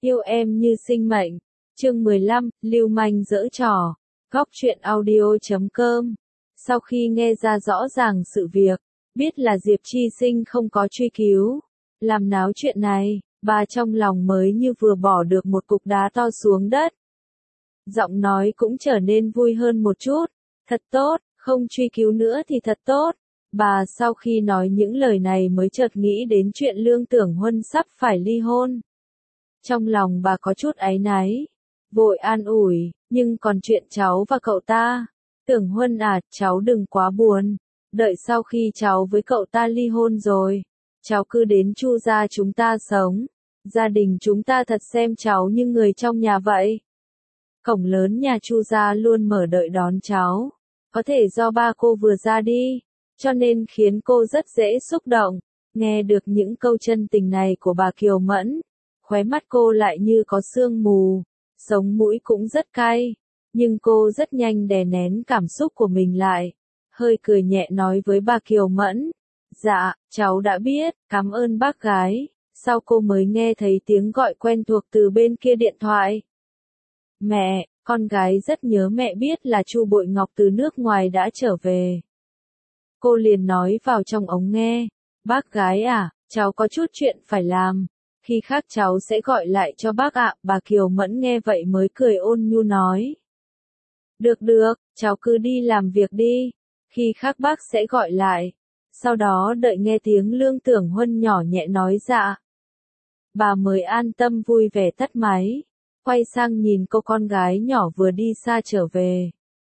Yêu em như sinh mệnh. Chương 15, lưu manh giở trò. Góc truyện audio.com. Sau khi nghe ra rõ ràng sự việc, biết là Diệp Chi Sinh không có truy cứu, làm náo chuyện này, bà trong lòng mới như vừa bỏ được một cục đá to xuống đất. Giọng nói cũng trở nên vui hơn một chút. Thật tốt, không truy cứu nữa thì thật tốt. Bà sau khi nói những lời này mới chợt nghĩ đến chuyện Lương Tưởng Huân sắp phải ly hôn. Trong lòng bà có chút áy náy, vội an ủi, nhưng còn chuyện cháu và cậu ta. Tưởng Huân à, cháu đừng quá buồn. Đợi sau khi cháu với cậu ta ly hôn rồi, cháu cứ đến Chu gia chúng ta sống. Gia đình chúng ta thật xem cháu như người trong nhà vậy. Cổng lớn nhà Chu gia luôn mở đợi đón cháu. Có thể do ba cô vừa ra đi, cho nên khiến cô rất dễ xúc động. Nghe được những câu chân tình này của bà Kiều Mẫn, khóe mắt cô lại như có sương mù, sống mũi cũng rất cay, nhưng cô rất nhanh đè nén cảm xúc của mình lại, hơi cười nhẹ nói với bà Kiều Mẫn, dạ, cháu đã biết, cảm ơn bác gái. Sau cô mới nghe thấy tiếng gọi quen thuộc từ bên kia điện thoại. Mẹ, con gái rất nhớ mẹ, biết là Chu Bội Ngọc từ nước ngoài đã trở về. Cô liền nói vào trong ống nghe, bác gái à, cháu có chút chuyện phải làm. Khi khác cháu sẽ gọi lại cho bác ạ. Bà Kiều Mẫn nghe vậy mới cười ôn nhu nói. Được được, cháu cứ đi làm việc đi. Khi khác bác sẽ gọi lại. Sau đó đợi nghe tiếng Lương Tưởng Huân nhỏ nhẹ nói dạ. Bà mới an tâm vui vẻ tắt máy. Quay sang nhìn cô con gái nhỏ vừa đi xa trở về.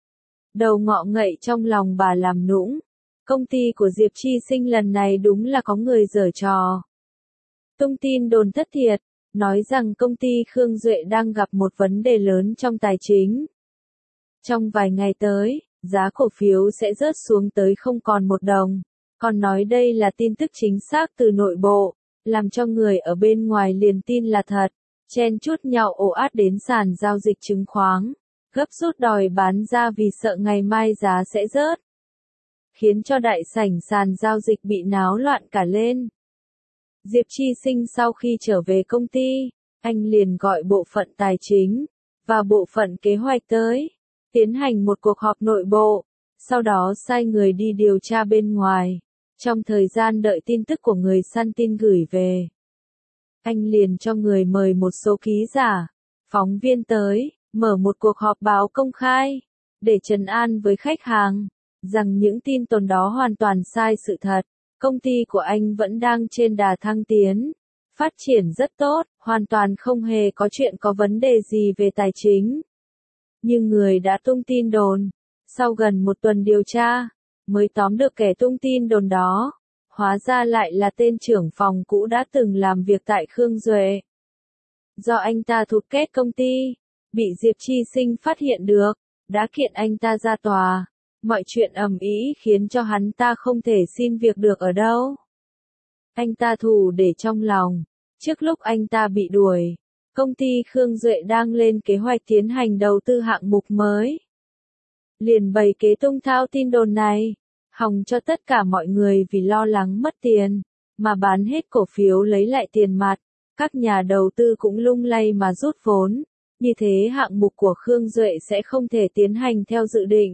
Đầu ngọ ngậy trong lòng bà làm nũng. Công ty của Diệp Chi Sinh lần này đúng là có người giở trò. Tung tin đồn thất thiệt, nói rằng công ty Khương Duệ đang gặp một vấn đề lớn trong tài chính. Trong vài ngày tới, giá cổ phiếu sẽ rớt xuống tới không còn một đồng. Còn nói đây là tin tức chính xác từ nội bộ, làm cho người ở bên ngoài liền tin là thật. Chen chúc nhau ồ ạt đến sàn giao dịch chứng khoán, gấp rút đòi bán ra vì sợ ngày mai giá sẽ rớt. Khiến cho đại sảnh sàn giao dịch bị náo loạn cả lên. Diệp Chi Sinh sau khi trở về công ty, anh liền gọi bộ phận tài chính và bộ phận kế hoạch tới, tiến hành một cuộc họp nội bộ, sau đó sai người đi điều tra bên ngoài. Trong thời gian đợi tin tức của người săn tin gửi về, anh liền cho người mời một số ký giả, phóng viên tới, mở một cuộc họp báo công khai, để trấn an với khách hàng, rằng những tin đồn đó hoàn toàn sai sự thật. Công ty của anh vẫn đang trên đà thăng tiến, phát triển rất tốt, hoàn toàn không hề có chuyện có vấn đề gì về tài chính. Nhưng người đã tung tin đồn, sau gần một tuần điều tra, mới tóm được kẻ tung tin đồn đó. Hóa ra lại là tên trưởng phòng cũ đã từng làm việc tại Khương Duệ. Do anh ta thụt kết công ty, bị Diệp Chi Sinh phát hiện được, đã kiện anh ta ra tòa. Mọi chuyện ầm ĩ khiến cho hắn ta không thể xin việc được ở đâu. Anh ta thù để trong lòng. Trước lúc anh ta bị đuổi, công ty Khương Duệ đang lên kế hoạch tiến hành đầu tư hạng mục mới. Liền bày kế tung thao tin đồn này, hòng cho tất cả mọi người vì lo lắng mất tiền, mà bán hết cổ phiếu lấy lại tiền mặt. Các nhà đầu tư cũng lung lay mà rút vốn. Như thế hạng mục của Khương Duệ sẽ không thể tiến hành theo dự định.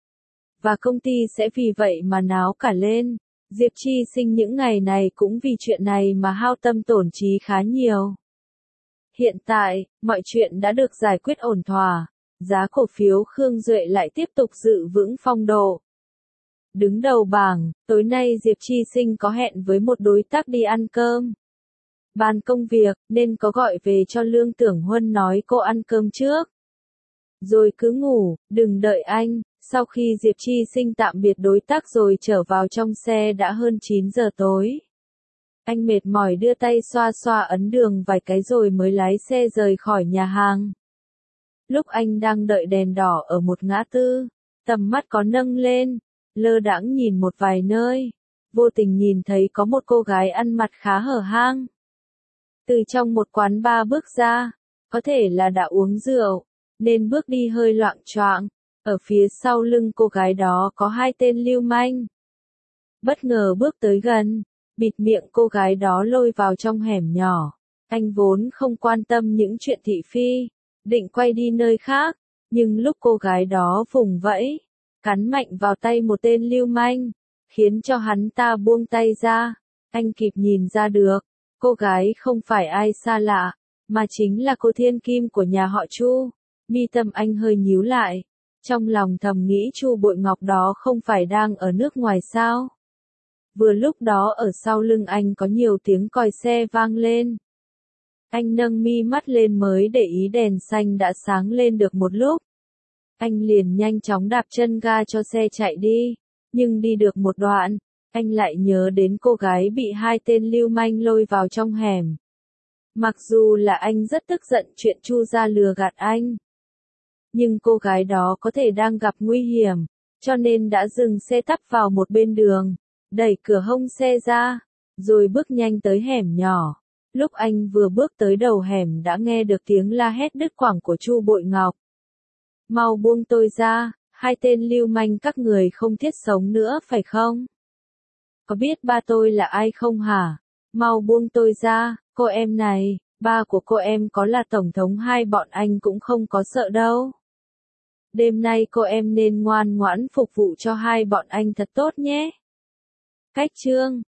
Và công ty sẽ vì vậy mà náo cả lên. Diệp Chi Sinh những ngày này cũng vì chuyện này mà hao tâm tổn trí khá nhiều. Hiện tại, mọi chuyện đã được giải quyết ổn thỏa. Giá cổ phiếu Khương Duệ lại tiếp tục giữ vững phong độ. Đứng đầu bảng, tối nay Diệp Chi Sinh có hẹn với một đối tác đi ăn cơm. Bàn công việc, nên có gọi về cho Lương Tưởng Huân nói cô ăn cơm trước. Rồi cứ ngủ, đừng đợi anh. Sau khi Diệp Chi Sinh tạm biệt đối tác rồi trở vào trong xe đã hơn 9 giờ tối. Anh mệt mỏi đưa tay xoa xoa ấn đường vài cái rồi mới lái xe rời khỏi nhà hàng. Lúc anh đang đợi đèn đỏ ở một ngã tư, tầm mắt có nâng lên, lơ đãng nhìn một vài nơi, vô tình nhìn thấy có một cô gái ăn mặc khá hở hang. Từ trong một quán bar bước ra, có thể là đã uống rượu, nên bước đi hơi loạng choạng. Ở phía sau lưng cô gái đó có hai tên lưu manh. Bất ngờ bước tới gần, bịt miệng cô gái đó lôi vào trong hẻm nhỏ. Anh vốn không quan tâm những chuyện thị phi, định quay đi nơi khác, nhưng lúc cô gái đó vùng vẫy, cắn mạnh vào tay một tên lưu manh, khiến cho hắn ta buông tay ra, anh kịp nhìn ra được, cô gái không phải ai xa lạ, mà chính là cô thiên kim của nhà họ Chu. Mi tâm anh hơi nhíu lại, trong lòng thầm nghĩ Chu Bội Ngọc đó không phải đang ở nước ngoài sao? Vừa lúc đó ở sau lưng anh có nhiều tiếng còi xe vang lên. Anh nâng mi mắt lên mới để ý đèn xanh đã sáng lên được một lúc. Anh liền nhanh chóng đạp chân ga cho xe chạy đi, nhưng đi được một đoạn, anh lại nhớ đến cô gái bị hai tên lưu manh lôi vào trong hẻm. Mặc dù là anh rất tức giận chuyện Chu gia lừa gạt anh, nhưng cô gái đó có thể đang gặp nguy hiểm, cho nên đã dừng xe tấp vào một bên đường, đẩy cửa hông xe ra, rồi bước nhanh tới hẻm nhỏ. Lúc anh vừa bước tới đầu hẻm đã nghe được tiếng la hét đứt quãng của Chu Bội Ngọc. Mau buông tôi ra, hai tên lưu manh các người không thiết sống nữa phải không? Có biết ba tôi là ai không hả? Mau buông tôi ra, cô em này, ba của cô em có là tổng thống hai bọn anh cũng không có sợ đâu. Đêm nay cô em nên ngoan ngoãn phục vụ cho hai bọn anh thật tốt nhé. Cách chương